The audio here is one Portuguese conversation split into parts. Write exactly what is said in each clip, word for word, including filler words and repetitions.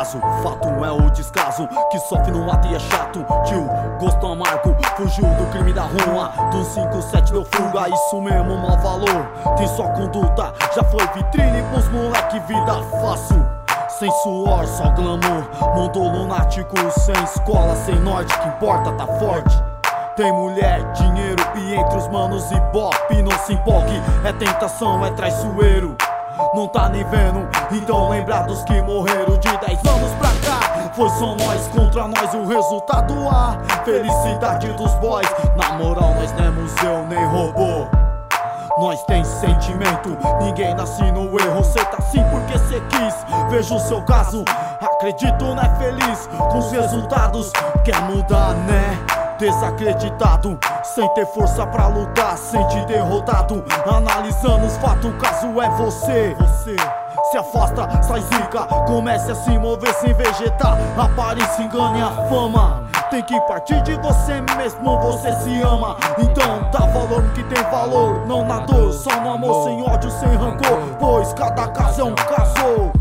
caso, fato é o descaso que sofre no ato e é chato. Tio, gosto amargo, fugiu do crime da rua. Do cinco sete deu fuga, isso mesmo, mau valor. Tem só conduta, já foi vitrine pros moleque, vida fácil. Sem suor, só glamour. Mundo lunático, sem escola, sem norte. Que importa, tá forte. Tem mulher, dinheiro e entre os manos ibope. Não se empolgue, é tentação, é traiçoeiro. Não tá nem vendo, então lembra dos que morreram de dez anos pra cá. Foi só nós contra nós, o resultado a felicidade dos boys. Na moral, nós não é museu nem robô. Nós tem sentimento, ninguém nasce no erro. Cê tá assim porque cê quis, vejo o seu caso. Acredito, não é feliz com os resultados. Quer mudar, né? Desacreditado, sem ter força pra lutar, sente derrotado. Analisando os fatos, o caso é você. Você se afasta, sai zica, comece a se mover sem vegetar. Aparência engane a fama. Tem que partir de você mesmo, você se ama. Então dá valor no que tem valor, não na dor, só no amor, sem ódio, sem rancor. Pois cada caso é um caso.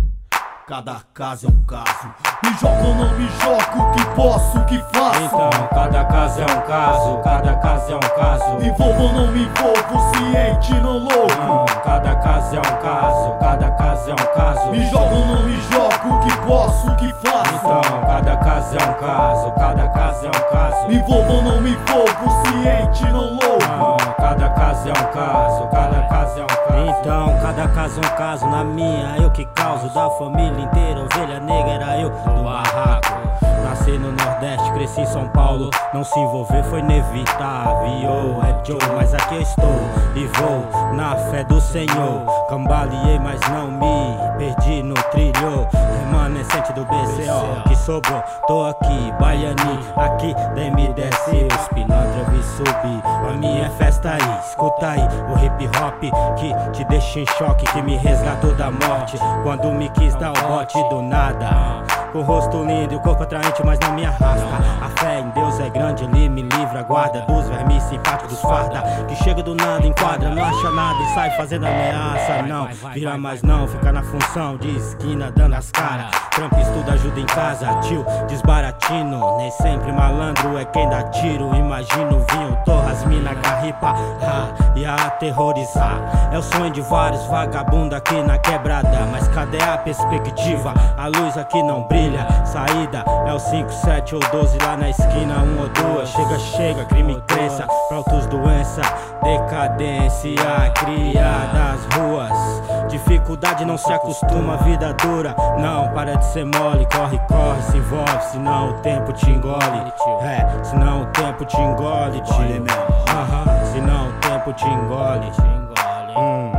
Cada caso é um caso. Me jogo ou não me jogo, o que posso, o que faço. Então, cada caso é um caso, cada caso é um caso. Me envolvo ou não me envolvo, ciente, não louco. Não, cada caso é um caso, cada caso é um caso. Me jogo ou não me jogo, o que posso, o que faço. Então, cada caso é um caso, cada caso é um caso. Me envolvo ou não me envolvo, ciente, não louco. Não, cada caso é um caso, cada caso é um caso. Então, cada caso é um caso, na minha eu que causo. Da família inteira, ovelha negra era eu do barraco. Nasci no Nordeste, cresci em São Paulo. Não se envolver foi inevitável, é Joe, mas aqui eu estou e vou na fé do Senhor. Cambaleei, mas não me perdi no trilho. Remanescente do B C O que sobrou, tô aqui, Baiani, aqui da M D S. Os pilantras vi subir, a minha festa aí. Escuta aí o hip hop que te deixa em choque, que me resgatou da morte quando me quis dar o bote do nada. Com o rosto lindo e o corpo atraente, mas não me arrasta. A fé em Deus é grande, Ele me livra, guarda dos vermes simpáticos, dos farda que chega do nada, enquadra, não acha nada e sai fazendo ameaça. Não, vira mais não, fica na função de esquina dando as caras. Trampo, estuda, ajuda em casa, tio desbaratino. Nem sempre malandro é quem dá tiro. Imagino vinho, torras, mina, garripa, ha, e a aterrorizar. É o sonho de vários vagabundos aqui na quebrada. Mas cadê a perspectiva? A luz aqui não brilha. Saída é o cinco, sete ou doze lá na esquina, um ou duas. Chega, chega, crime cresça, pra outros doença, decadência, cria das ruas. Dificuldade não se acostuma, vida dura. Não, para de ser mole, corre, corre, se envolve, senão o tempo te engole. É, senão o tempo te engole, tio. Aham, senão o tempo te engole. Hum.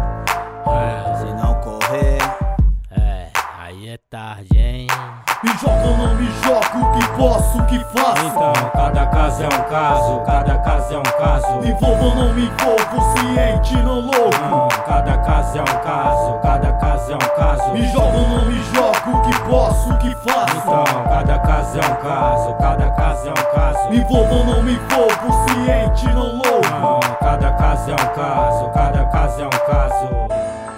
É, se não correr, é, aí é tarde, hein? Me jogo ou não me jogo, o que posso, o que faço. Então, cada caso é um caso, cada caso é um caso. Me envolvo ou não me envolvo, ciente, não louco. Não, cada caso é um caso, cada caso é um caso. Me jogo ou não me jogo, o que posso, o que faço. Então, cada caso é um caso, cada caso é um caso. Me envolvo ou não me envolvo, ciente, não louco. Não, cada caso é um caso, cada caso é um caso.